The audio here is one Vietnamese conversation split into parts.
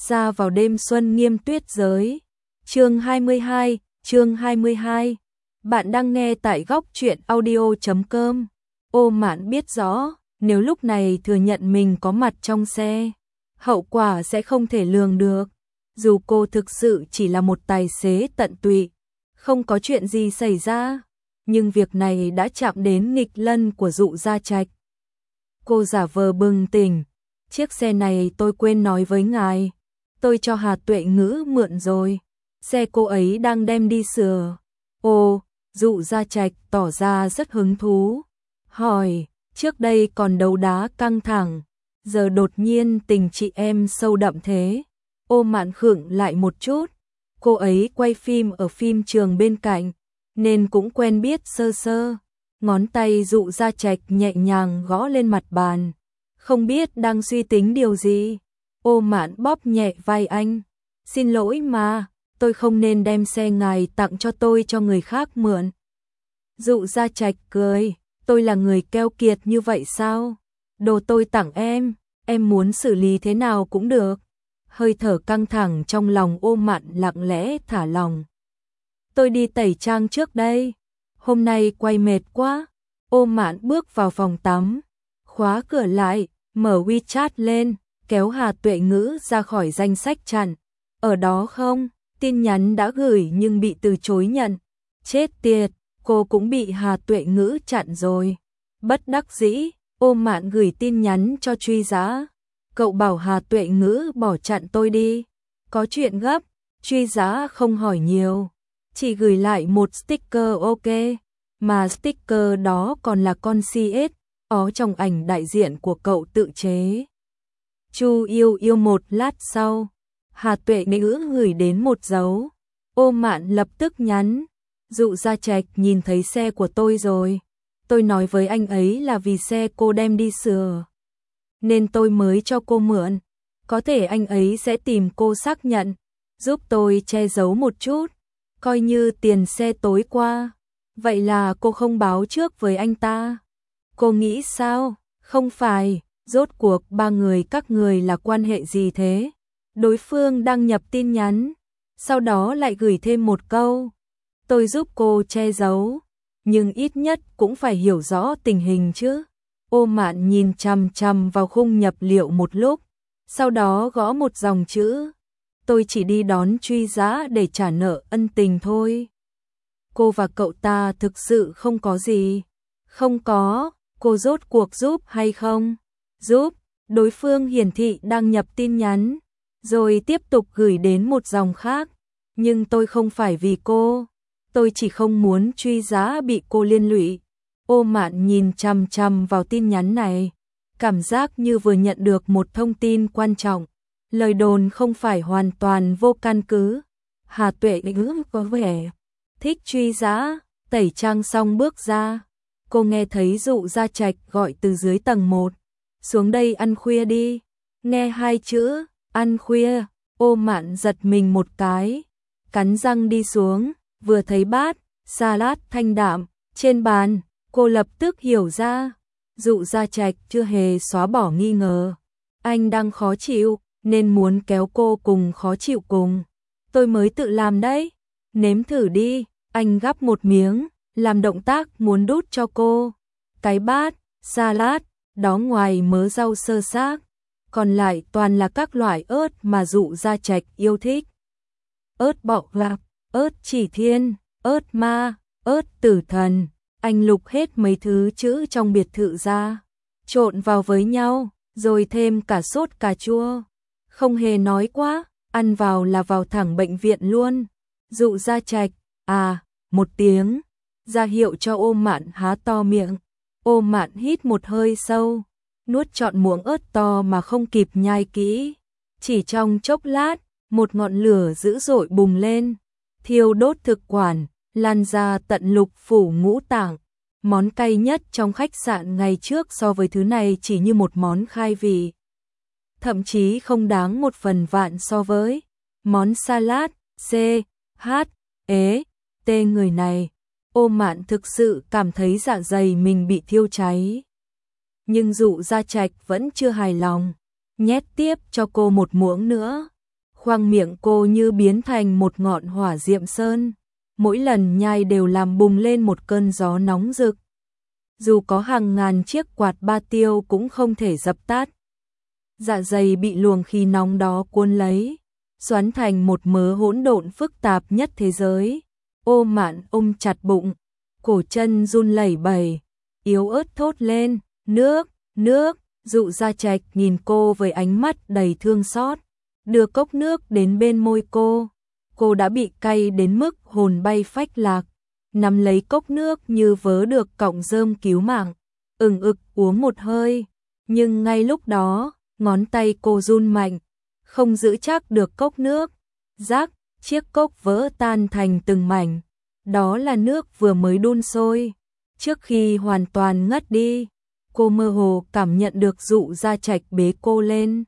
ra vào đêm xuân nghiêm tuyết giới. Chương 22. Bạn đang nghe tại góc truyện audio.com. Ô Mạn biết rõ, nếu lúc này thừa nhận mình có mặt trong xe, hậu quả sẽ không thể lường được. Dù cô thực sự chỉ là một tài xế tận tụy, không có chuyện gì xảy ra, nhưng việc này đã chạm đến nghịch lân của Dụ Gia Trạch. Cô giả vờ bừng tỉnh, chiếc xe này tôi quên nói với ngài, tôi cho Hà Tuệ Ngữ mượn rồi, xe cô ấy đang đem đi sửa. Ồ, Dụ Gia Trạch tỏ ra rất hứng thú, hỏi, trước đây còn đấu đá căng thẳng, giờ đột nhiên tình chị em sâu đậm thế. Ô Mạn khựng lại một chút, cô ấy quay phim ở phim trường bên cạnh, nên cũng quen biết sơ sơ. Ngón tay Dụ Gia Trạch nhẹ nhàng gõ lên mặt bàn, không biết đang suy tính điều gì. Ô Mạn bóp nhẹ vai anh, xin lỗi mà, tôi không nên đem xe ngài tặng cho tôi cho người khác mượn. Dụ Gia Trạch cười, tôi là người keo kiệt như vậy sao? Đồ tôi tặng em muốn xử lý thế nào cũng được. Hơi thở căng thẳng trong lòng Ô Mạn lặng lẽ thả lòng. Tôi đi tẩy trang trước đây, hôm nay quay mệt quá. Ô Mạn bước vào phòng tắm, khóa cửa lại, mở WeChat lên, kéo Hà Tuệ Ngữ ra khỏi danh sách chặn. Ở đó không? Tin nhắn đã gửi nhưng bị từ chối nhận. Chết tiệt, cô cũng bị Hà Tuệ Ngữ chặn rồi. Bất đắc dĩ, Ô Mạn gửi tin nhắn cho Truy Giá. Cậu bảo Hà Tuệ Ngữ bỏ chặn tôi đi. Có chuyện gấp. Truy Giá không hỏi nhiều, chỉ gửi lại một sticker ok, mà sticker đó còn là con CS ó trong ảnh đại diện của cậu tự chế. Chu yêu một lát sau, Hà Tuệ Ngữ gửi đến một dấu. Ô Mạn lập tức nhắn, Dụ Gia Trạch nhìn thấy xe của tôi rồi. Tôi nói với anh ấy là vì xe cô đem đi sửa, nên tôi mới cho cô mượn. Có thể anh ấy sẽ tìm cô xác nhận, giúp tôi che giấu một chút, coi như tiền xe tối qua. Vậy là cô không báo trước với anh ta. Cô nghĩ sao? Không phải, rốt cuộc ba người các người là quan hệ gì thế? Đối phương đăng nhập tin nhắn, sau đó lại gửi thêm một câu. Tôi giúp cô che giấu, nhưng ít nhất cũng phải hiểu rõ tình hình chứ. Ô Mạn nhìn chằm chằm vào khung nhập liệu một lúc, sau đó gõ một dòng chữ. Tôi chỉ đi đón Truy Giá để trả nợ ân tình thôi. Cô và cậu ta thực sự không có gì. Không có, cô rốt cuộc giúp hay không? Giúp, đối phương hiển thị đăng nhập tin nhắn, rồi tiếp tục gửi đến một dòng khác. Nhưng tôi không phải vì cô, tôi chỉ không muốn Truy Giá bị cô liên lụy. Ô Mạn nhìn chằm chằm vào tin nhắn này, cảm giác như vừa nhận được một thông tin quan trọng. Lời đồn không phải hoàn toàn vô căn cứ. Hà Tuệ Ngữ có vẻ thích Truy Giá. Tẩy trang xong bước ra, cô nghe thấy Dụ Gia Trạch gọi từ dưới tầng 1. Xuống đây ăn khuya đi. Nghe hai chữ ăn khuya, Ô Mạn giật mình một cái, cắn răng đi xuống. Vừa thấy bát salad thanh đạm trên bàn, cô lập tức hiểu ra. Dụ Gia Trạch chưa hề xóa bỏ nghi ngờ, anh đang khó chịu nên muốn kéo cô cùng khó chịu cùng. Tôi mới tự làm đấy, nếm thử đi. Anh gắp một miếng, làm động tác muốn đút cho cô. Cái bát salad đó ngoài mớ rau sơ xác, còn lại toàn là các loại ớt mà Dụ Gia Trạch yêu thích. Ớt bọ lạp, ớt chỉ thiên, ớt ma, ớt tử thần. Anh lục hết mấy thứ chữ trong biệt thự ra, trộn vào với nhau, rồi thêm cả sốt cà chua. Không hề nói quá, ăn vào là vào thẳng bệnh viện luôn. Dụ Gia Trạch, một tiếng, ra hiệu cho Ô Mạn há to miệng. Ô Mạn hít một hơi sâu, nuốt trọn muỗng ớt to mà không kịp nhai kỹ. Chỉ trong chốc lát, một ngọn lửa dữ dội bùng lên, thiêu đốt thực quản, lan ra tận lục phủ ngũ tạng. Món cay nhất trong khách sạn ngày trước so với thứ này chỉ như một món khai vị, thậm chí không đáng một phần vạn so với món salad. Người này. Ô Mạn thực sự cảm thấy dạ dày mình bị thiêu cháy. Nhưng Dụ Gia Trạch vẫn chưa hài lòng, nhét tiếp cho cô một muỗng nữa. khoang miệng cô như biến thành một ngọn hỏa diệm sơn, mỗi lần nhai đều làm bùng lên một cơn gió nóng rực. Dù có hàng ngàn chiếc quạt ba tiêu cũng không thể dập tắt. Dạ dày bị luồng khí nóng đó cuốn lấy, xoắn thành một mớ hỗn độn phức tạp nhất thế giới. Ô Mạn ôm chặt bụng, cổ chân run lẩy bẩy, yếu ớt thốt lên, nước, nước. Dụ Gia Trạch nhìn cô với ánh mắt đầy thương xót, đưa cốc nước đến bên môi cô. Cô đã bị cay đến mức hồn bay phách lạc, nắm lấy cốc nước như vớ được cọng rơm cứu mạng, ừng ực uống một hơi. Nhưng ngay lúc đó, ngón tay cô run mạnh, không giữ chắc được cốc nước. Rắc, chiếc cốc vỡ tan thành từng mảnh. Đó là nước vừa mới đun sôi. Trước khi hoàn toàn ngất đi, cô mơ hồ cảm nhận được Dụ Gia Trạch bế cô lên,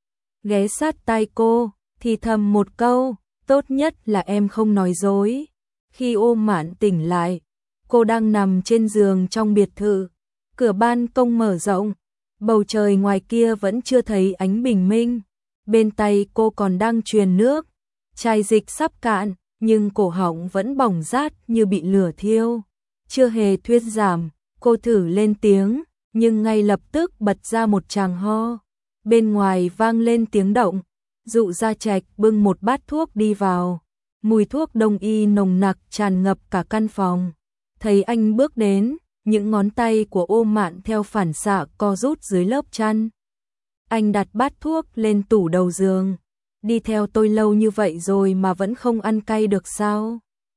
ghé sát tai cô, thì thầm một câu, tốt nhất là em không nói dối. Khi Ô Mạn tỉnh lại, cô đang nằm trên giường trong biệt thự, cửa ban công mở rộng, bầu trời ngoài kia vẫn chưa thấy ánh bình minh, bên tay cô còn đang truyền nước, chai dịch sắp cạn, nhưng cổ họng vẫn bỏng rát như bị lửa thiêu. Chưa hề thuyết giảm, cô thử lên tiếng, nhưng ngay lập tức bật ra một tràng ho. Bên ngoài vang lên tiếng động, Dụ Gia Trạch bưng một bát thuốc đi vào, mùi thuốc đông y nồng nặc tràn ngập cả căn phòng. Thấy anh bước đến, những ngón tay của Ô Mạn theo phản xạ co rút dưới lớp chăn. Anh đặt bát thuốc lên tủ đầu giường. Đi theo tôi lâu như vậy rồi mà vẫn không ăn cay được sao?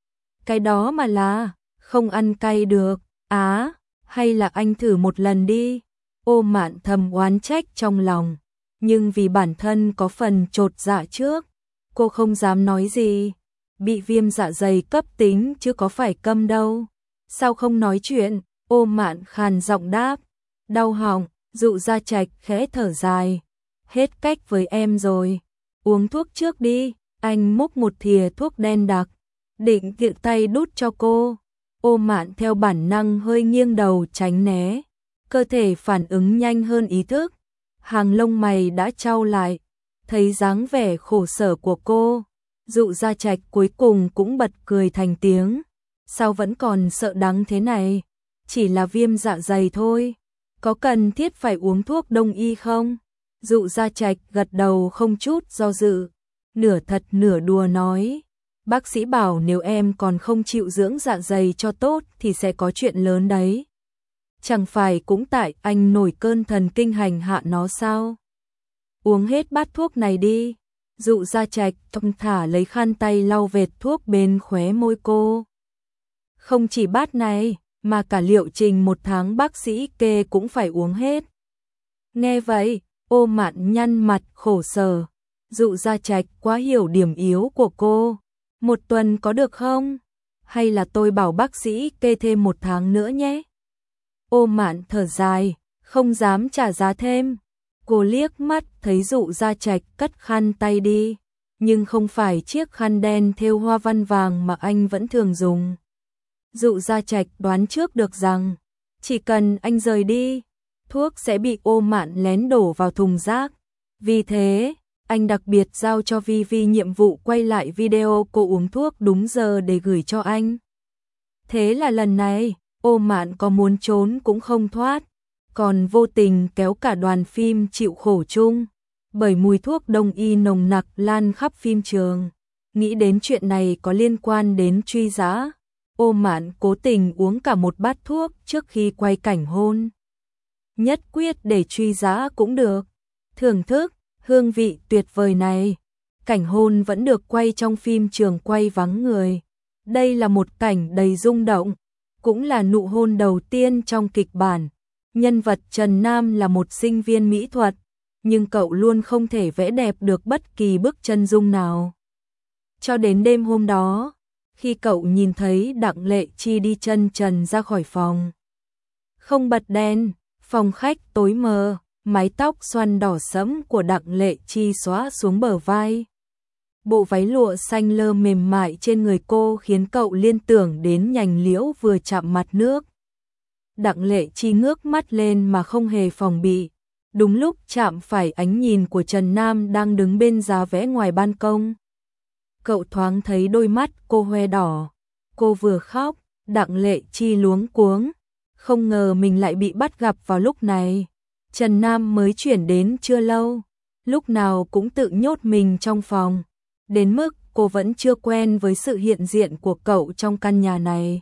Cái đó mà là không ăn cay được. Á, hay là anh thử một lần đi. Ô Mạn thầm oán trách trong lòng, nhưng vì bản thân có phần chột dạ trước, cô không dám nói gì. Bị viêm dạ dày cấp tính chứ có phải câm đâu. Sao không nói chuyện? Ô Mạn khàn giọng đáp. Đau họng. Dụ Gia Trạch khẽ thở dài. Hết cách với em rồi. Uống thuốc trước đi. Anh múc một thìa thuốc đen đặc, định tiện tay đút cho cô. Ô Mạn theo bản năng hơi nghiêng đầu tránh né, cơ thể phản ứng nhanh hơn ý thức. Hàng lông mày đã chau lại, thấy dáng vẻ khổ sở của cô, Dụ Gia Trạch cuối cùng cũng bật cười thành tiếng. Sao vẫn còn sợ đắng thế này? Chỉ là viêm dạ dày thôi, có cần thiết phải uống thuốc đông y không? Dụ Gia Trạch gật đầu không chút do dự, nửa thật nửa đùa nói. Bác sĩ bảo nếu em còn không chịu dưỡng dạ dày cho tốt thì sẽ có chuyện lớn đấy. Chẳng phải cũng tại anh nổi cơn thần kinh hành hạ nó sao? Uống hết bát thuốc này đi. Dụ Gia Trạch thong thả lấy khăn tay lau vệt thuốc bên khóe môi cô. Không chỉ bát này, mà cả liệu trình một tháng bác sĩ kê cũng phải uống hết. Nghe vậy, Ô Mạn nhăn mặt khổ sở. Dụ Gia Trạch quá hiểu điểm yếu của cô. Một tuần có được không? Hay là tôi bảo bác sĩ kê thêm một tháng nữa nhé? Ô Mạn thở dài, không dám trả giá thêm. Cô liếc mắt thấy Dụ Gia Trạch cất khăn tay đi, nhưng không phải chiếc khăn đen thêu hoa văn vàng mà anh vẫn thường dùng. Dụ Gia Trạch đoán trước được rằng, chỉ cần anh rời đi, thuốc sẽ bị Ô Mạn lén đổ vào thùng rác. Vì thế, anh đặc biệt giao cho Vi Vi nhiệm vụ quay lại video cô uống thuốc đúng giờ để gửi cho anh. Thế là lần này, Ô Mạn có muốn trốn cũng không thoát, còn vô tình kéo cả đoàn phim chịu khổ chung, bởi mùi thuốc đông y nồng nặc lan khắp phim trường. Nghĩ đến chuyện này có liên quan đến truy giã, Ô Mạn cố tình uống cả một bát thuốc trước khi quay cảnh hôn. Nhất quyết để truy giã cũng được. Thưởng thức hương vị tuyệt vời này. Cảnh hôn vẫn được quay trong phim trường quay vắng người. Đây là một cảnh đầy rung động, cũng là nụ hôn đầu tiên trong kịch bản. Nhân vật Trần Nam là một sinh viên mỹ thuật, nhưng cậu luôn không thể vẽ đẹp được bất kỳ bức chân dung nào. Cho đến đêm hôm đó, khi cậu nhìn thấy Đặng Lệ Chi đi chân trần ra khỏi phòng. Không bật đèn, phòng khách tối mờ, mái tóc xoăn đỏ sẫm của Đặng Lệ Chi xõa xuống bờ vai. Bộ váy lụa xanh lơ mềm mại trên người cô khiến cậu liên tưởng đến nhành liễu vừa chạm mặt nước. Đặng Lệ Chi ngước mắt lên mà không hề phòng bị, đúng lúc chạm phải ánh nhìn của Trần Nam đang đứng bên giá vẽ ngoài ban công. Cậu thoáng thấy đôi mắt cô hoe đỏ, cô vừa khóc, Đặng Lệ Chi luống cuống, không ngờ mình lại bị bắt gặp vào lúc này. Trần Nam mới chuyển đến chưa lâu, lúc nào cũng tự nhốt mình trong phòng, đến mức cô vẫn chưa quen với sự hiện diện của cậu trong căn nhà này.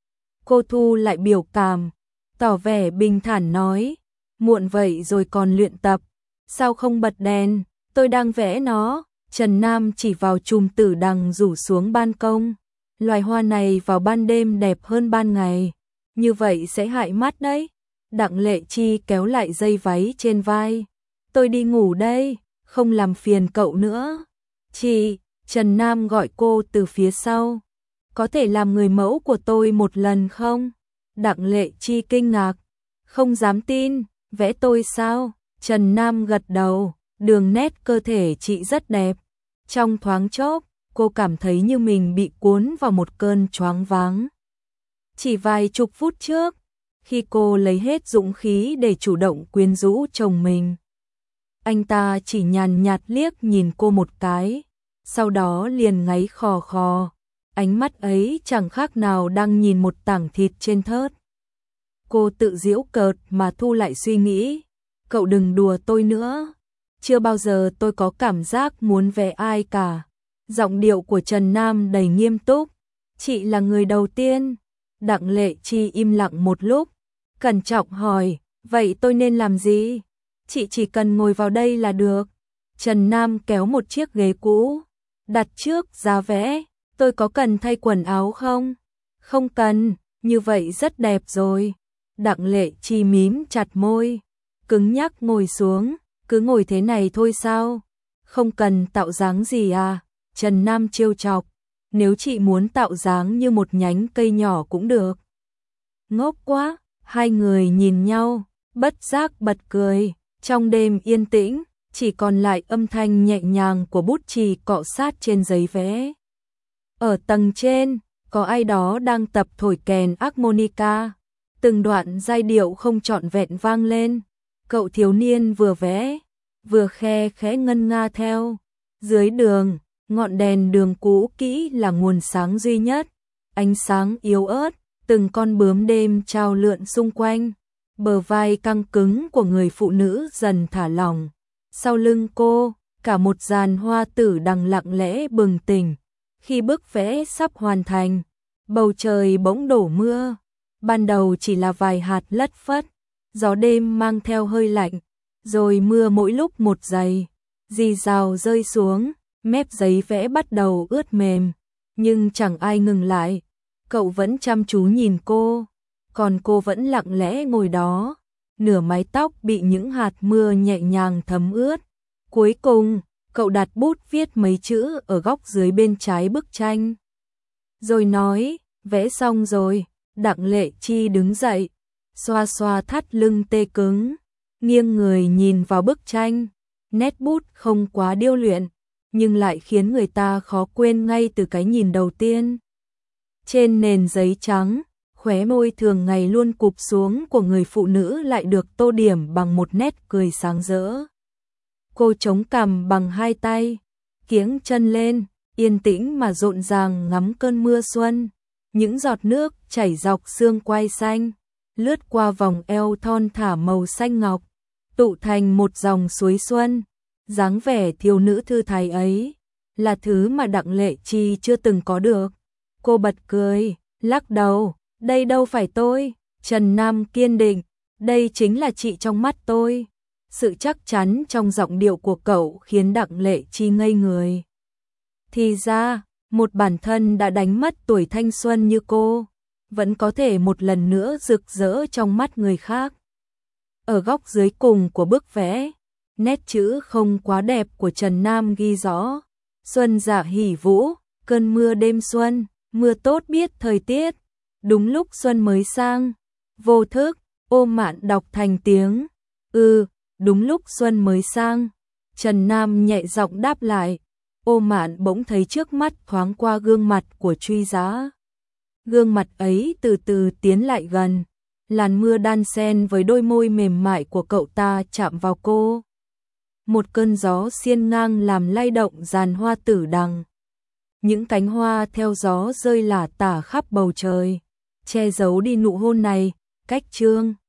Cô thu lại biểu cảm, tỏ vẻ bình thản nói, muộn vậy rồi còn luyện tập, sao không bật đèn, tôi đang vẽ nó. Trần Nam chỉ vào chùm tử đằng rủ xuống ban công, loài hoa này vào ban đêm đẹp hơn ban ngày, như vậy sẽ hại mắt đấy. Đặng Lệ Chi kéo lại dây váy trên vai, tôi đi ngủ đây, không làm phiền cậu nữa. Chị, Trần Nam gọi cô từ phía sau, có thể làm người mẫu của tôi một lần không? Đặng Lệ Chi kinh ngạc, không dám tin, vẽ tôi sao? Trần Nam gật đầu, đường nét cơ thể chị rất đẹp. Trong thoáng chốc, cô cảm thấy như mình bị cuốn vào một cơn choáng váng. Chỉ vài chục phút trước, khi cô lấy hết dũng khí để chủ động quyến rũ chồng mình, anh ta chỉ nhàn nhạt liếc nhìn cô một cái, sau đó liền ngáy khò khò, ánh mắt ấy chẳng khác nào đang nhìn một tảng thịt trên thớt. Cô tự giễu cợt mà thu lại suy nghĩ, cậu đừng đùa tôi nữa, chưa bao giờ tôi có cảm giác muốn vẽ ai cả. Giọng điệu của Trần Nam đầy nghiêm túc, chị là người đầu tiên. Đặng Lệ Chi im lặng một lúc, cẩn trọng hỏi, vậy tôi nên làm gì? Chị chỉ cần ngồi vào đây là được. Trần Nam kéo một chiếc ghế cũ, đặt trước giá vẽ, tôi có cần thay quần áo không? Không cần, như vậy rất đẹp rồi. Đặng Lệ Chi mím chặt môi, cứng nhắc ngồi xuống, cứ ngồi thế này thôi sao? Không cần tạo dáng gì à? Trần Nam trêu chọc, nếu chị muốn tạo dáng như một nhánh cây nhỏ cũng được. Ngốc quá, hai người nhìn nhau, bất giác bật cười, trong đêm yên tĩnh, chỉ còn lại âm thanh nhẹ nhàng của bút chì cọ sát trên giấy vẽ. Ở tầng trên, có ai đó đang tập thổi kèn harmonica, từng đoạn giai điệu không trọn vẹn vang lên, cậu thiếu niên vừa vẽ, vừa khe khẽ ngân nga theo. Dưới đường, ngọn đèn đường cũ kỹ là nguồn sáng duy nhất, ánh sáng yếu ớt, từng con bướm đêm trao lượn xung quanh, bờ vai căng cứng của người phụ nữ dần thả lỏng. Sau lưng cô, cả một dàn hoa tử đằng lặng lẽ bừng tỉnh. Khi bức vẽ sắp hoàn thành, bầu trời bỗng đổ mưa, ban đầu chỉ là vài hạt lất phất, gió đêm mang theo hơi lạnh, rồi mưa mỗi lúc một dày, rì rào rơi xuống. Mép giấy vẽ bắt đầu ướt mềm, nhưng chẳng ai ngừng lại. Cậu vẫn chăm chú nhìn cô, còn cô vẫn lặng lẽ ngồi đó, nửa mái tóc bị những hạt mưa nhẹ nhàng thấm ướt. Cuối cùng, cậu đặt bút viết mấy chữ ở góc dưới bên trái bức tranh. Rồi nói, vẽ xong rồi. Đặng Lệ Chi đứng dậy, xoa xoa thắt lưng tê cứng, nghiêng người nhìn vào bức tranh. Nét bút không quá điêu luyện, nhưng lại khiến người ta khó quên ngay từ cái nhìn đầu tiên. Trên nền giấy trắng, khóe môi thường ngày luôn cụp xuống của người phụ nữ lại được tô điểm bằng một nét cười sáng rỡ. Cô chống cằm bằng hai tay, kiếng chân lên, yên tĩnh mà rộn ràng ngắm cơn mưa xuân. Những giọt nước chảy dọc xương quai xanh, lướt qua vòng eo thon thả màu xanh ngọc, tụ thành một dòng suối xuân. Dáng vẻ thiếu nữ thư thái ấy là thứ mà Đặng Lệ Chi chưa từng có được. Cô bật cười, lắc đầu, đây đâu phải tôi. Trần Nam kiên định, đây chính là chị trong mắt tôi. Sự chắc chắn trong giọng điệu của cậu khiến Đặng Lệ Chi ngây người. Thì ra, một bản thân đã đánh mất tuổi thanh xuân như cô, vẫn có thể một lần nữa rực rỡ trong mắt người khác. Ở góc dưới cùng của bức vẽ, nét chữ không quá đẹp của Trần Nam ghi rõ, xuân dạ hỉ vũ, cơn mưa đêm xuân, mưa tốt biết thời tiết, đúng lúc xuân mới sang. Vô thức, Ô Mạn đọc thành tiếng, đúng lúc xuân mới sang. Trần Nam nhẹ giọng đáp lại. Ô Mạn bỗng thấy trước mắt thoáng qua gương mặt của Truy Giá. Gương mặt ấy từ từ tiến lại gần, Làn mưa đan xen với đôi môi mềm mại của cậu ta chạm vào cô. Một cơn gió xiên ngang làm lay động giàn hoa tử đằng. Những cánh hoa theo gió rơi lả tả khắp bầu trời, che giấu đi nụ hôn này, cách Trương